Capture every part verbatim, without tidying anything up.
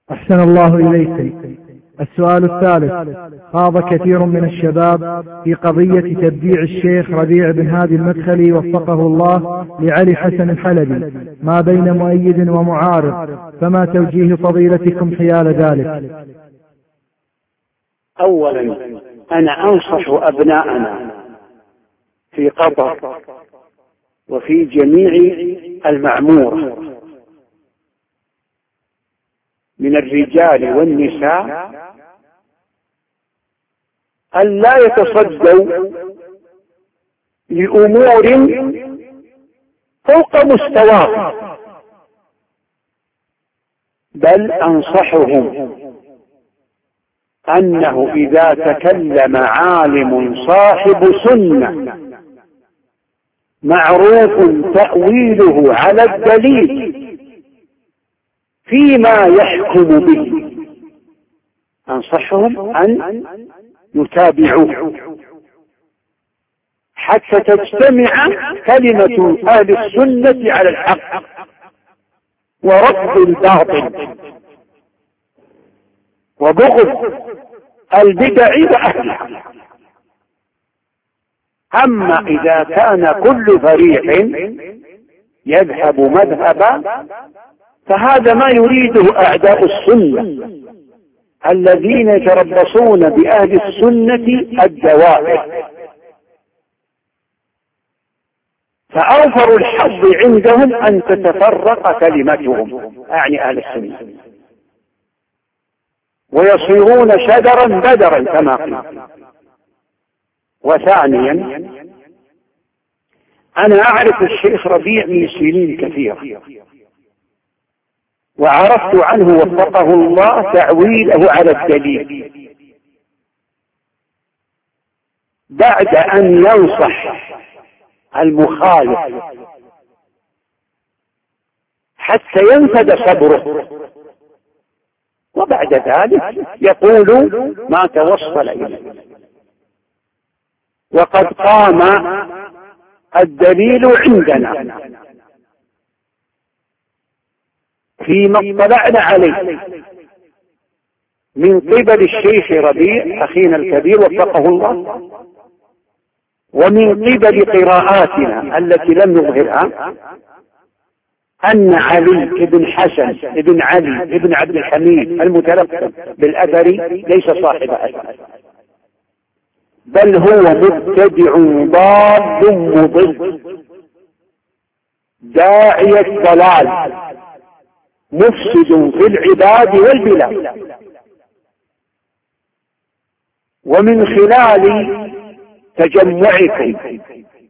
أحسن الله إليكم. السؤال الثالث: خاض كثير من الشباب في قضية تبديع الشيخ ربيع بن هادي المدخلي وفقه الله لعلي حسن الحلبي ما بين مؤيد ومعارض، فما توجيه فضيلتكم حيال ذلك؟ أولا أنا أنصح أبناءنا في قطر وفي جميع المعمورة من الرجال والنساء أن لا يتصدوا لأمور فوق مستواهم، بل أنصحهم أنه إذا تكلم عالم صاحب سنة معروف تأويله على الدليل فيما يحكم به، أنصحهم أن يتابعوه حتى تجتمع كلمة أهل السنة على الحق ورفض الباطل وبغض البدع وأهلها. أما إذا كان كل فريق يذهب مذهبا فهذا ما يريده أعداء السنة الذين يتربصون بأهل السنة الدوائر، فأوفر الحظ عندهم أن تتفرق كلمتهم، أعني أهل السنة، ويصيرون شجرا بدرا كما قيل. وثانيا أنا أعرف الشيخ ربيع من سنين كثيرة، وعرفت عنه وفقه الله تعويله على الدليل بعد أن ينصح المخالف حتى ينفد صبره، وبعد ذلك يقول ما توصل إليه. وقد قام الدليل عندنا فيما اطلعنا عليه من قبل الشيخ ربيع أخينا الكبير وفقه الله، ومن قبل قراءاتنا التي لم نظهرها، أن علي بن حسن بن علي بن عبد الحميد المتلقب بالأثري ليس صاحب أثر، بل هو مبتدع ضال مضل داعي الضلال مفسد في العباد والبلاد. ومن خلال تجمعكم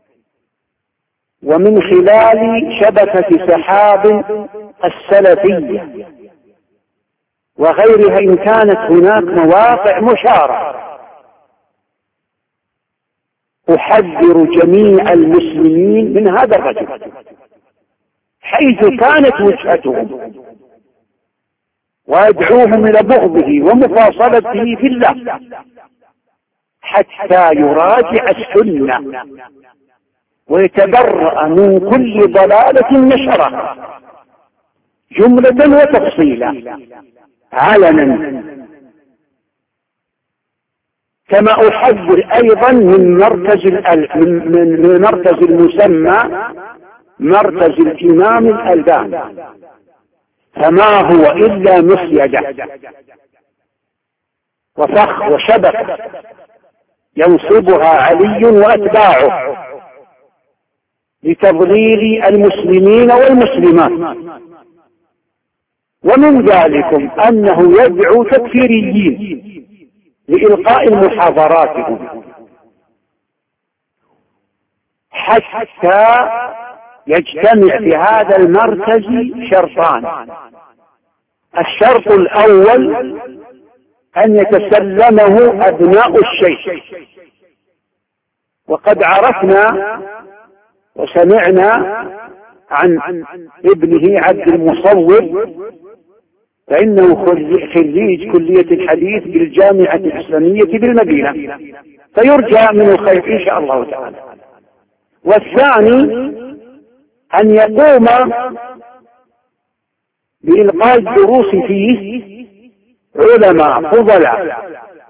ومن خلال شبكة سحاب السلفية وغيرها إن كانت هناك مواقع مشاركة، أحذر جميع المسلمين من هذا الرجل حيث كانت وجهتهم، وأدعوهم إلى بغضه ومفاصلته في الله حتى يراجع السنة ويتبرأ من كل ضلالة نشرها جملة وتفصيلا علنا. كما أحذر أيضا من مركز من مركز المسمى مركز الإمام الألباني، فما هو إلا مصيدة وفخ وشبك ينصبها علي وأتباعه لتضليل المسلمين والمسلمات. ومن ذلكم أنه يدعو تكفيريين لإلقاء المحاضرات حتى يجتمع في هذا المركز شرطان: الشرط الأول أن يتسلمه أبناء الشيخ، وقد عرفنا وسمعنا عن ابنه عبد المصور فإنه خريج كلية الحديث بالجامعة الإسلامية بالمدينة، فيرجى منه الخير إن شاء الله تعالى. والثاني أن يقوم بإلقاء الدروس فيه علماء فضلاء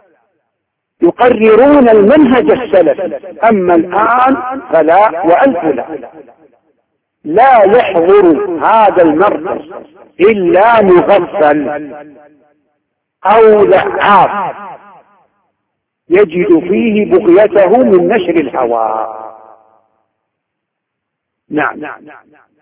يقررون المنهج السلفي. أما الآن فلا وألف لا لا يحضر هذا المركز إلا مغفل أو لعاف يجد فيه بغيته من نشر الهوى. نعم.